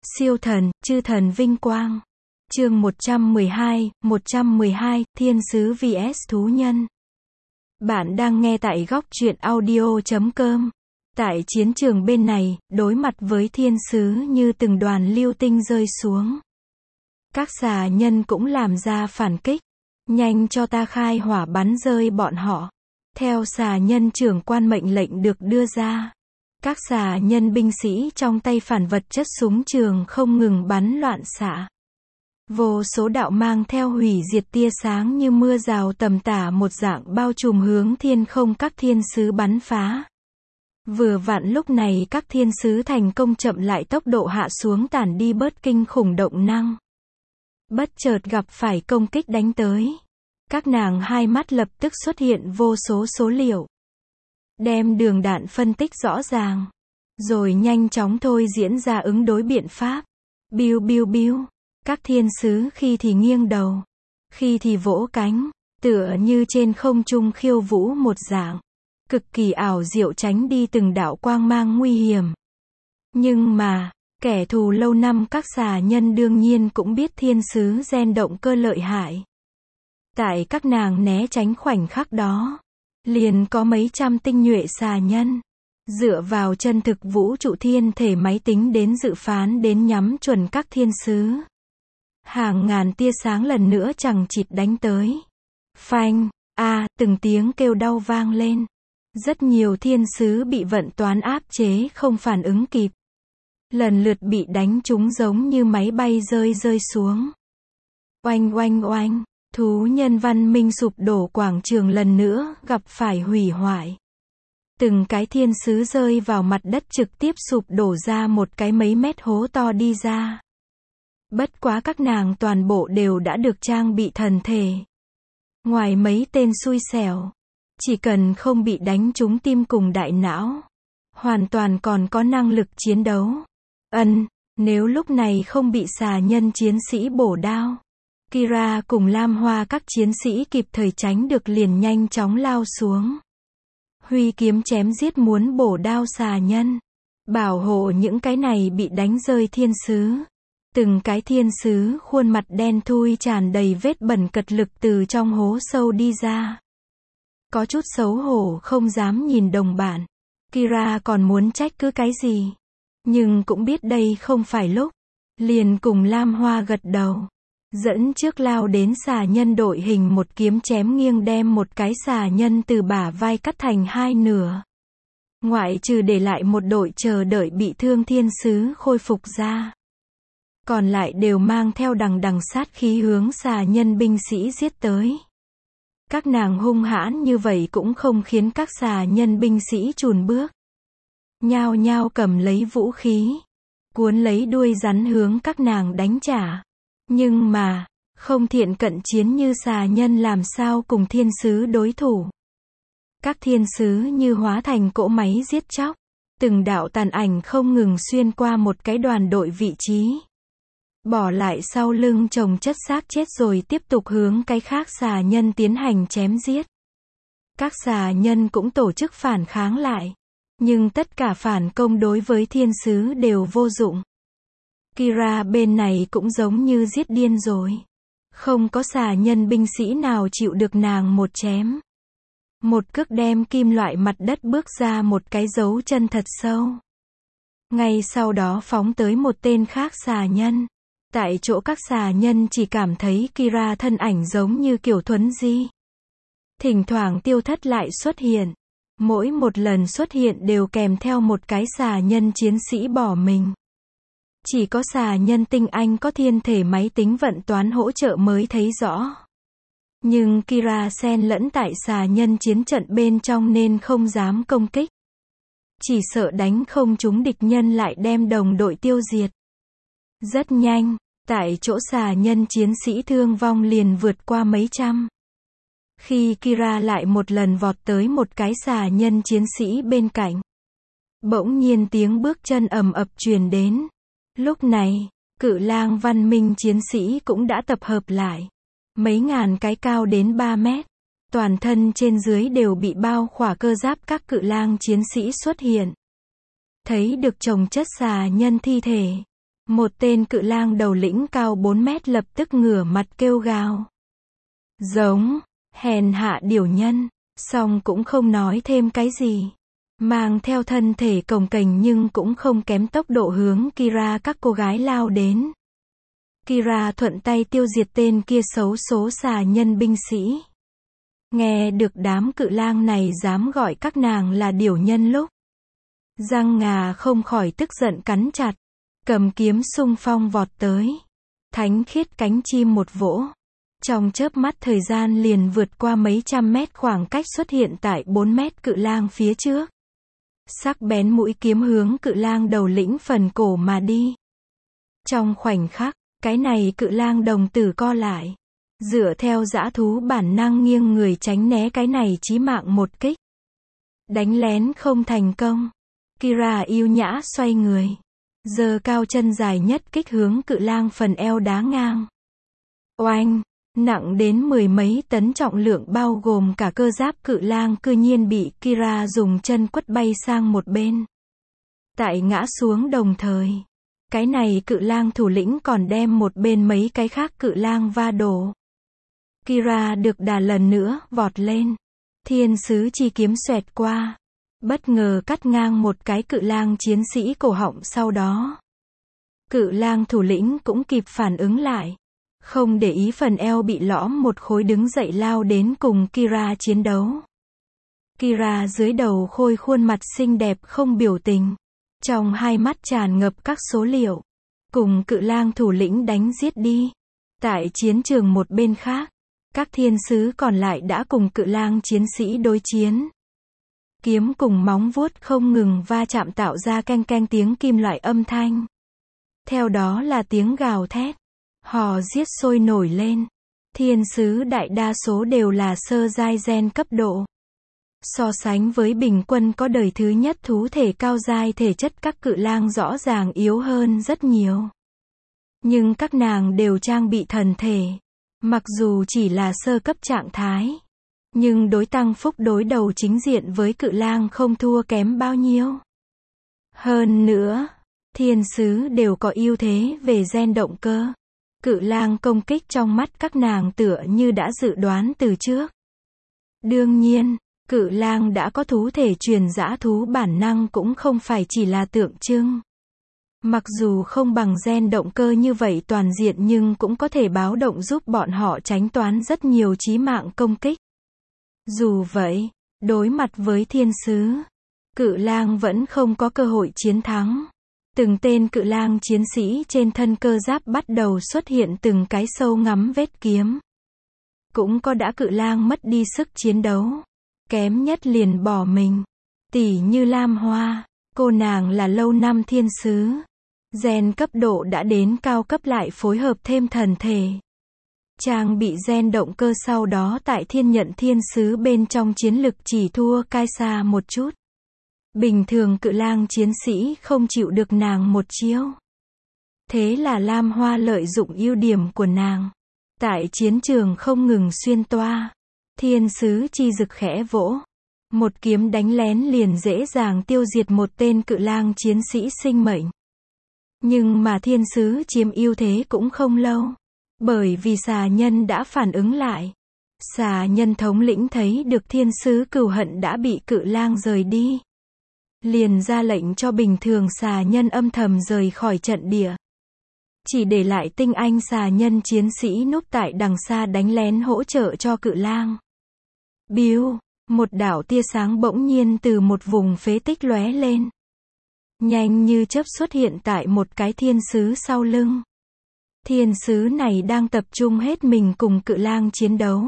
Siêu thần, chư thần vinh quang. Chương 112, Thiên sứ vs thú nhân. Bạn đang nghe tại góc truyện audio.com. Tại chiến trường bên này, đối mặt với thiên sứ như từng đoàn lưu tinh rơi xuống. Các xà nhân cũng làm ra phản kích. Nhanh cho ta khai hỏa bắn rơi bọn họ. Theo xà nhân trưởng quan mệnh lệnh được đưa ra. Các xà nhân binh sĩ trong tay phản vật chất súng trường không ngừng bắn loạn xạ. Vô số đạo mang theo hủy diệt tia sáng như mưa rào tầm tả một dạng bao trùm hướng thiên không các thiên sứ bắn phá. Vừa vặn lúc này các thiên sứ thành công chậm lại tốc độ hạ xuống tản đi bớt kinh khủng động năng. Bất chợt gặp phải công kích đánh tới. Các nàng hai mắt lập tức xuất hiện vô số số liệu. Đem đường đạn phân tích rõ ràng. Rồi nhanh chóng thôi diễn ra ứng đối biện pháp. Biu biu biu. Các thiên sứ khi thì nghiêng đầu. Khi thì vỗ cánh. Tựa như trên không trung khiêu vũ một dạng. Cực kỳ ảo diệu tránh đi từng đạo quang mang nguy hiểm. Nhưng mà, kẻ thù lâu năm các xà nhân đương nhiên cũng biết thiên sứ gen động cơ lợi hại. Tại các nàng né tránh khoảnh khắc đó. Liền có mấy trăm tinh nhuệ xà nhân. Dựa vào chân thực vũ trụ thiên thể máy tính đến dự phán đến nhắm chuẩn các thiên sứ. Hàng ngàn tia sáng lần nữa chằng chịt đánh tới. Phanh, từng tiếng kêu đau vang lên. Rất nhiều thiên sứ bị vận toán áp chế không phản ứng kịp. Lần lượt bị đánh trúng giống như máy bay rơi xuống. Oanh oanh oanh. Thú nhân văn minh sụp đổ quảng trường lần nữa gặp phải hủy hoại. Từng cái thiên sứ rơi vào mặt đất trực tiếp sụp đổ ra một cái mấy mét hố to đi ra. Bất quá các nàng toàn bộ đều đã được trang bị thần thể. Ngoài mấy tên xui xẻo, chỉ cần không bị đánh trúng tim cùng đại não, hoàn toàn còn có năng lực chiến đấu. Nếu lúc này không bị xà nhân chiến sĩ bổ đao, Kira cùng Lam Hoa các chiến sĩ kịp thời tránh được liền nhanh chóng lao xuống. Huy kiếm chém giết muốn bổ đao xà nhân. Bảo hộ những cái này bị đánh rơi thiên sứ. Từng cái thiên sứ khuôn mặt đen thui tràn đầy vết bẩn cật lực từ trong hố sâu đi ra. Có chút xấu hổ không dám nhìn đồng bạn. Kira còn muốn trách cứ cái gì. Nhưng cũng biết đây không phải lúc. Liền cùng Lam Hoa gật đầu. Dẫn trước lao đến xà nhân đội hình một kiếm chém nghiêng đem một cái xà nhân từ bả vai cắt thành hai nửa. Ngoại trừ để lại một đội chờ đợi bị thương thiên sứ khôi phục ra. Còn lại đều mang theo đằng đằng sát khí hướng xà nhân binh sĩ giết tới. Các nàng hung hãn như vậy cũng không khiến các xà nhân binh sĩ chùn bước. Nhao nhao cầm lấy vũ khí. Cuốn lấy đuôi rắn hướng các nàng đánh trả. Nhưng mà, không thiện cận chiến như xà nhân làm sao cùng thiên sứ đối thủ. Các thiên sứ như hóa thành cỗ máy giết chóc. Từng đạo tàn ảnh không ngừng xuyên qua một cái đoàn đội vị trí. Bỏ lại sau lưng chồng chất xác chết rồi tiếp tục hướng cái khác xà nhân tiến hành chém giết. Các xà nhân cũng tổ chức phản kháng lại. Nhưng tất cả phản công đối với thiên sứ đều vô dụng. Kira bên này cũng giống như giết điên rồi. Không có xà nhân binh sĩ nào chịu được nàng một chém. Một cước đem kim loại mặt đất bước ra một cái dấu chân thật sâu. Ngay sau đó phóng tới một tên khác xà nhân. Tại chỗ các xà nhân chỉ cảm thấy Kira thân ảnh giống như kiểu thuấn di. Thỉnh thoảng tiêu thất lại xuất hiện. Mỗi một lần xuất hiện đều kèm theo một cái xà nhân chiến sĩ bỏ mình. Chỉ có xà nhân tinh anh có thiên thể máy tính vận toán hỗ trợ mới thấy rõ. Nhưng Kira xen lẫn tại xà nhân chiến trận bên trong nên không dám công kích. Chỉ sợ đánh không trúng địch nhân lại đem đồng đội tiêu diệt. Rất nhanh, tại chỗ xà nhân chiến sĩ thương vong liền vượt qua mấy trăm. Khi Kira lại một lần vọt tới một cái xà nhân chiến sĩ bên cạnh. Bỗng nhiên tiếng bước chân ầm ập truyền đến. Lúc này, cự lang văn minh chiến sĩ cũng đã tập hợp lại. Mấy ngàn cái cao đến 3 mét. Toàn thân trên dưới đều bị bao khỏa cơ giáp các cự lang chiến sĩ xuất hiện. Thấy được chồng chất xà nhân thi thể. Một tên cự lang đầu lĩnh cao 4 mét lập tức ngửa mặt kêu gào. Giống, hèn hạ điểu nhân, song cũng không nói thêm cái gì. Mang theo thân thể cồng kềnh nhưng cũng không kém tốc độ hướng Kira các cô gái lao đến. Kira thuận tay tiêu diệt tên kia xấu số xà nhân binh sĩ. Nghe được đám cự lang này dám gọi các nàng là điểu nhân lúc. Răng ngà không khỏi tức giận cắn chặt. Cầm kiếm xung phong vọt tới. Thánh khiết cánh chim một vỗ. Trong chớp mắt thời gian liền vượt qua mấy trăm mét khoảng cách xuất hiện tại 4 mét cự lang phía trước. Sắc bén mũi kiếm hướng cự lang đầu lĩnh phần cổ mà đi. Trong khoảnh khắc, cái này cự lang đồng tử co lại. Dựa theo dã thú bản năng nghiêng người tránh né cái này chí mạng một kích. Đánh lén không thành công. Kira yêu nhã xoay người. Giơ cao chân dài nhất kích hướng cự lang phần eo đá ngang. Oanh! Nặng đến 10 mấy tấn trọng lượng bao gồm cả cơ giáp cự lang cư nhiên bị Kira dùng chân quất bay sang một bên. Tại ngã xuống đồng thời. Cái này cự lang thủ lĩnh còn đem một bên mấy cái khác cự lang va đổ. Kira được đà lần nữa, vọt lên. Thiên sứ chi kiếm xoẹt qua. Bất ngờ cắt ngang một cái cự lang chiến sĩ cổ họng sau đó. Cự lang thủ lĩnh cũng kịp phản ứng lại. Không để ý phần eo bị lõm một khối đứng dậy lao đến cùng Kira chiến đấu. Kira dưới đầu khôi khuôn mặt xinh đẹp không biểu tình. Trong hai mắt tràn ngập các số liệu. Cùng cự lang thủ lĩnh đánh giết đi. Tại chiến trường một bên khác. Các thiên sứ còn lại đã cùng cự lang chiến sĩ đối chiến. Kiếm cùng móng vuốt không ngừng va chạm tạo ra keng keng tiếng kim loại âm thanh. Theo đó là tiếng gào thét. Hò giết sôi nổi lên. Thiên sứ đại đa số đều là sơ giai gen cấp độ. So sánh với bình quân có đời thứ nhất thú thể cao giai thể chất các cự lang rõ ràng yếu hơn rất nhiều. Nhưng các nàng đều trang bị thần thể. Mặc dù chỉ là sơ cấp trạng thái. Nhưng đối tăng phúc đối đầu chính diện với cự lang không thua kém bao nhiêu. Hơn nữa, thiên sứ đều có ưu thế về gen động cơ. Cự lang công kích trong mắt các nàng tựa như đã dự đoán từ trước. Đương nhiên, cự lang đã có thú thể truyền dã thú bản năng cũng không phải chỉ là tượng trưng. Mặc dù không bằng gen động cơ như vậy toàn diện nhưng cũng có thể báo động giúp bọn họ tránh toán rất nhiều chí mạng công kích. Dù vậy, đối mặt với thiên sứ, cự lang vẫn không có cơ hội chiến thắng. Từng tên cự lang chiến sĩ trên thân cơ giáp bắt đầu xuất hiện từng cái sâu ngắm vết kiếm. Cũng có đã cự lang mất đi sức chiến đấu. Kém nhất liền bỏ mình. Tỉ như Lam Hoa, cô nàng là lâu năm thiên sứ. Gen cấp độ đã đến cao cấp lại phối hợp thêm thần thể. Trang bị gen động cơ sau đó tại thiên nhận thiên sứ bên trong chiến lực chỉ thua Kaisa một chút. Bình thường cự lang chiến sĩ không chịu được nàng một chiêu. Thế là Lam Hoa lợi dụng ưu điểm của nàng. Tại chiến trường không ngừng xuyên toa. Thiên sứ chi dực khẽ vỗ. Một kiếm đánh lén liền dễ dàng tiêu diệt một tên cự lang chiến sĩ sinh mệnh. Nhưng mà thiên sứ chiếm ưu thế cũng không lâu. Bởi vì xà nhân đã phản ứng lại. Xà nhân thống lĩnh thấy được thiên sứ cừu hận đã bị cự lang rời đi. Liền ra lệnh cho bình thường xà nhân âm thầm rời khỏi trận địa. Chỉ để lại tinh anh xà nhân chiến sĩ núp tại đằng xa đánh lén hỗ trợ cho cự lang. Biu, một đạo tia sáng bỗng nhiên từ một vùng phế tích lóe lên. Nhanh như chớp xuất hiện tại một cái thiên sứ sau lưng. Thiên sứ này đang tập trung hết mình cùng cự lang chiến đấu.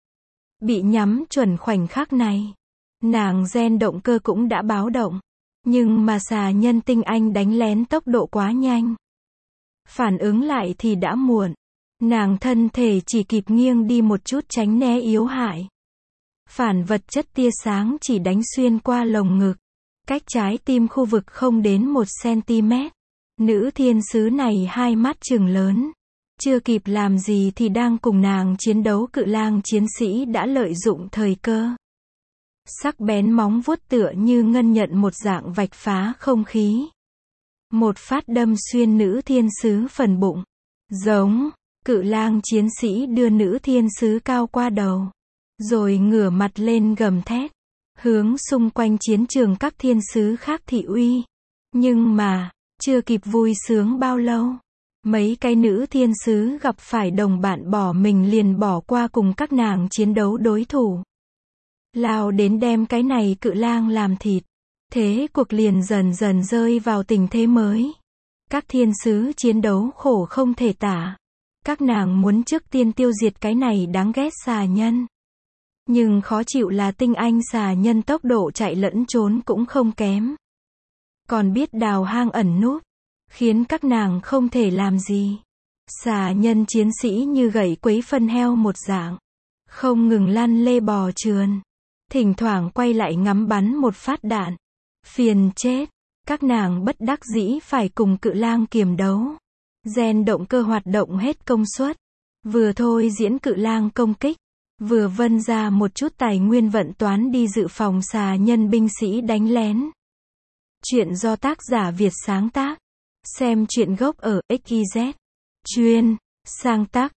Bị nhắm chuẩn khoảnh khắc này. Nàng gen động cơ cũng đã báo động. Nhưng mà xà nhân tinh anh đánh lén tốc độ quá nhanh. Phản ứng lại thì đã muộn. Nàng thân thể chỉ kịp nghiêng đi một chút tránh né yếu hại. Phản vật chất tia sáng chỉ đánh xuyên qua lồng ngực. Cách trái tim khu vực không đến 1 cm. Nữ thiên sứ này hai mắt trừng lớn. Chưa kịp làm gì thì đang cùng nàng chiến đấu cự lang chiến sĩ đã lợi dụng thời cơ. Sắc bén móng vuốt tựa như ngân nhận một dạng vạch phá không khí. một phát đâm xuyên nữ thiên sứ phần bụng. Giống, cự lang chiến sĩ đưa nữ thiên sứ cao qua đầu, rồi ngửa mặt lên gầm thét, hướng xung quanh chiến trường các thiên sứ khác thị uy. Nhưng mà, chưa kịp vui sướng bao lâu, mấy cái nữ thiên sứ gặp phải đồng bạn bỏ mình liền bỏ qua cùng các nàng chiến đấu đối thủ. Lao đến đem cái này cự lang làm thịt. Thế cuộc liền dần dần rơi vào tình thế mới. Các thiên sứ chiến đấu khổ không thể tả. Các nàng muốn trước tiên tiêu diệt cái này đáng ghét xà nhân. Nhưng khó chịu là tinh anh xà nhân tốc độ chạy lẫn trốn cũng không kém. Còn biết đào hang ẩn núp, khiến các nàng không thể làm gì. Xà nhân chiến sĩ như gậy quấy phân heo một dạng, không ngừng lăn lê bò trườn, thỉnh thoảng quay lại ngắm bắn một phát đạn. Phiền chết, các nàng bất đắc dĩ phải cùng cự lang kiềm đấu. Gen động cơ hoạt động hết công suất, vừa thôi diễn cự lang công kích, vừa vân ra một chút tài nguyên vận toán đi dự phòng xà nhân binh sĩ đánh lén. Chuyện do tác giả Việt sáng tác. Xem truyện gốc ở XYZ. Chuyên, sáng tác,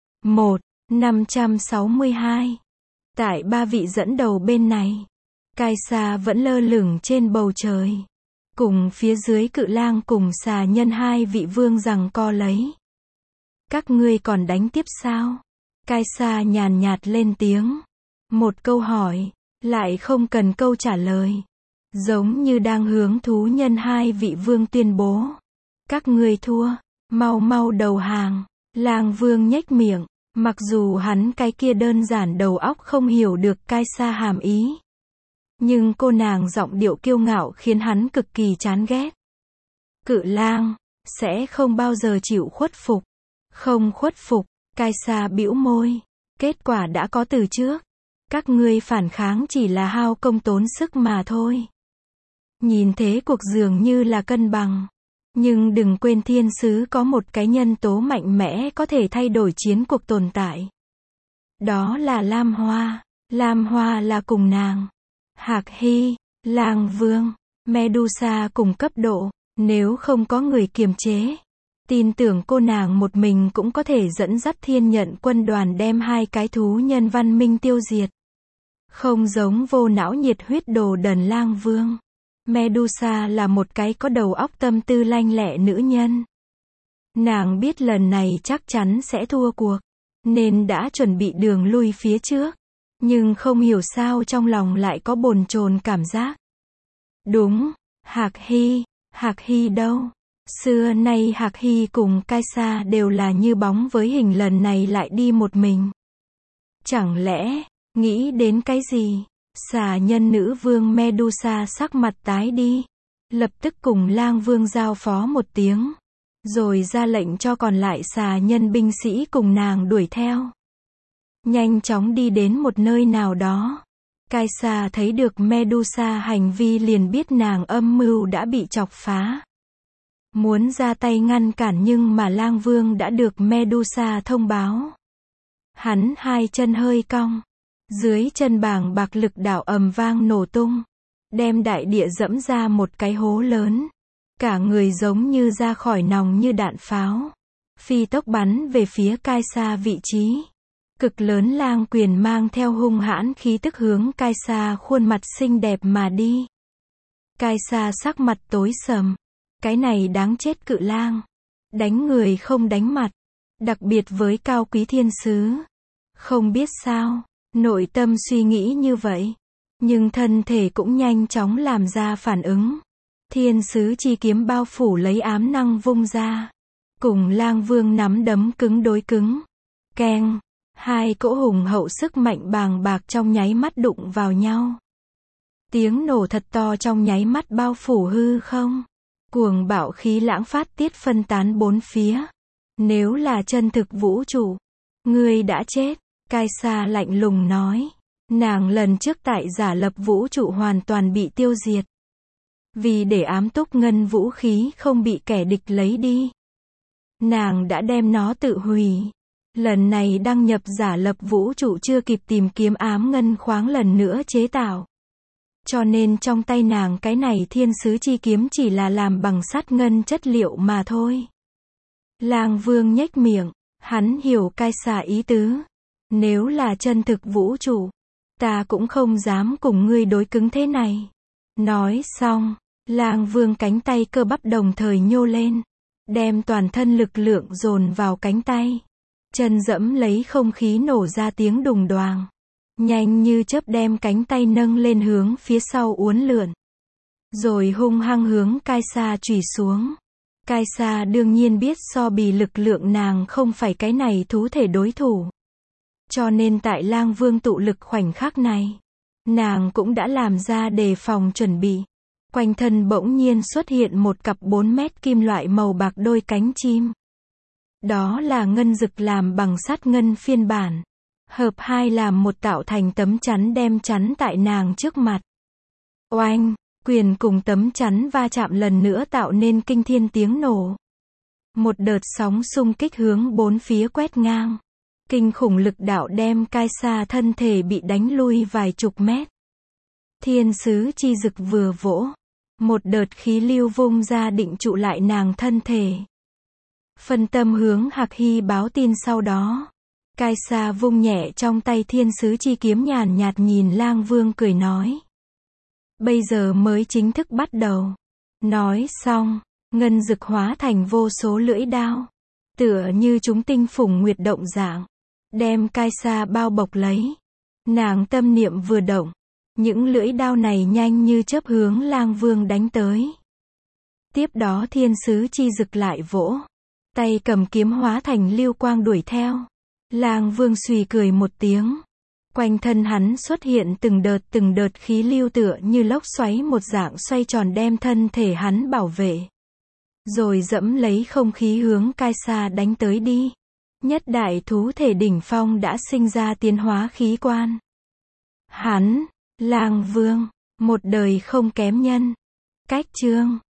1/562. Tại ba vị dẫn đầu bên này, Kaisa vẫn lơ lửng trên bầu trời. Cùng phía dưới cự lang cùng xà nhân hai vị vương giằng co lấy. Các ngươi còn đánh tiếp sao? Kaisa nhàn nhạt lên tiếng. Một câu hỏi, lại không cần câu trả lời. Giống như đang hướng thú nhân hai vị vương tuyên bố. Các ngươi thua, mau mau đầu hàng. Lang vương nhếch miệng, mặc dù hắn cái kia đơn giản đầu óc không hiểu được Kaisa hàm ý. Nhưng cô nàng giọng điệu kiêu ngạo khiến hắn cực kỳ chán ghét. Cự lang sẽ không bao giờ chịu khuất phục. Không khuất phục, Kaisa bĩu môi. Kết quả đã có từ trước. Các ngươi phản kháng chỉ là hao công tốn sức mà thôi. Nhìn thế cuộc dường như là cân bằng. Nhưng đừng quên thiên sứ có một cái nhân tố mạnh mẽ có thể thay đổi chiến cuộc tồn tại. Đó là Lam Hoa. Lam Hoa là cùng nàng. Hạc Hy, Lang Vương, Medusa cùng cấp độ, nếu không có người kiềm chế. Tin tưởng cô nàng một mình cũng có thể dẫn dắt thiên nhận quân đoàn đem hai cái thú nhân văn minh tiêu diệt. Không giống vô não nhiệt huyết đồ đần Lang Vương. Medusa là một cái có đầu óc tâm tư lanh lẹ nữ nhân. Nàng biết lần này chắc chắn sẽ thua cuộc, nên đã chuẩn bị đường lui phía trước. Nhưng không hiểu sao trong lòng lại có bồn chồn cảm giác. Đúng, Hạc Hy đâu? Xưa nay Hạc Hy cùng Kaisa đều là như bóng với hình, lần này lại đi một mình. Chẳng lẽ, nghĩ đến cái gì? Xà nhân nữ vương Medusa sắc mặt tái đi. Lập tức cùng Lang Vương giao phó một tiếng. Rồi ra lệnh cho còn lại xà nhân binh sĩ cùng nàng đuổi theo. Nhanh chóng đi đến một nơi nào đó. Kaisa thấy được Medusa hành vi liền biết nàng âm mưu đã bị chọc phá. Muốn ra tay ngăn cản nhưng mà Lang Vương đã được Medusa thông báo. Hắn hai chân hơi cong. Dưới chân bàng bạc lực đảo ầm vang nổ tung. Đem đại địa dẫm ra một cái hố lớn. Cả người giống như ra khỏi nòng như đạn pháo. Phi tốc bắn về phía Kaisa vị trí. Cực lớn lang quyền mang theo hung hãn khí tức hướng Kaisa khuôn mặt xinh đẹp mà đi. Kaisa sắc mặt tối sầm. Cái này đáng chết cự lang. Đánh người không đánh mặt. Đặc biệt với cao quý thiên sứ. Không biết sao, nội tâm suy nghĩ như vậy. Nhưng thân thể cũng nhanh chóng làm ra phản ứng. Thiên sứ chi kiếm bao phủ lấy ám năng vung ra. Cùng Lang Vương nắm đấm cứng đối cứng. Keng. Hai cỗ hùng hậu sức mạnh bàng bạc trong nháy mắt đụng vào nhau. Tiếng nổ thật to trong nháy mắt bao phủ hư không. Cuồng bạo khí lãng phát tiết phân tán bốn phía. Nếu là chân thực vũ trụ, ngươi đã chết. Kaisa lạnh lùng nói. Nàng lần trước tại giả lập vũ trụ hoàn toàn bị tiêu diệt. Vì để ám túc ngân vũ khí không bị kẻ địch lấy đi. Nàng đã đem nó tự hủy. Lần này đăng nhập giả lập vũ trụ chưa kịp tìm kiếm ám ngân khoáng lần nữa chế tạo. Cho nên trong tay nàng cái này thiên sứ chi kiếm chỉ là làm bằng sắt ngân chất liệu mà thôi. Lang Vương nhếch miệng, hắn hiểu Cai Xà ý tứ. Nếu là chân thực vũ trụ, ta cũng không dám cùng ngươi đối cứng thế này. Nói xong, Lang Vương cánh tay cơ bắp đồng thời nhô lên, đem toàn thân lực lượng dồn vào cánh tay. Chân dẫm lấy không khí nổ ra tiếng đùng đoàng. Nhanh như chớp đem cánh tay nâng lên hướng phía sau uốn lượn. Rồi hung hăng hướng Cai Xà chủy xuống. Cai Xà đương nhiên biết so bì lực lượng nàng không phải cái này thú thể đối thủ. Cho nên tại Lang Vương tụ lực khoảnh khắc này, nàng cũng đã làm ra đề phòng chuẩn bị. Quanh thân bỗng nhiên xuất hiện một cặp 4 mét kim loại màu bạc đôi cánh chim. Đó là ngân dực làm bằng sắt ngân phiên bản. Hợp hai làm một tạo thành tấm chắn đem chắn tại nàng trước mặt. Oanh, quyền cùng tấm chắn va chạm lần nữa tạo nên kinh thiên tiếng nổ. Một đợt sóng xung kích hướng bốn phía quét ngang. Kinh khủng lực đạo đem Cai Xà thân thể bị đánh lui vài chục mét. Thiên sứ chi dực vừa vỗ, một đợt khí lưu vung ra định trụ lại nàng thân thể. Phân tâm hướng Hạc Hy báo tin sau đó. Cai Xà vung nhẹ trong tay thiên sứ chi kiếm nhàn nhạt nhìn Lang Vương cười nói. Bây giờ mới chính thức bắt đầu. Nói xong, ngân dực hóa thành vô số lưỡi đao. Tựa như chúng tinh phùng nguyệt động dạng. Đem Cai Xà bao bọc lấy. Nàng tâm niệm vừa động. Những lưỡi đao này nhanh như chớp hướng Lang Vương đánh tới. Tiếp đó thiên sứ chi dực lại vỗ. Tay cầm kiếm hóa thành lưu quang đuổi theo. Lang Vương xùy cười một tiếng. Quanh thân hắn xuất hiện từng đợt khí lưu tựa như lốc xoáy một dạng xoay tròn đem thân thể hắn bảo vệ. Rồi dẫm lấy không khí hướng Cai Xà đánh tới đi. Nhất đại thú thể đỉnh phong đã sinh ra tiến hóa khí quan. Hắn, Lang Vương, một đời không kém nhân. Cách chương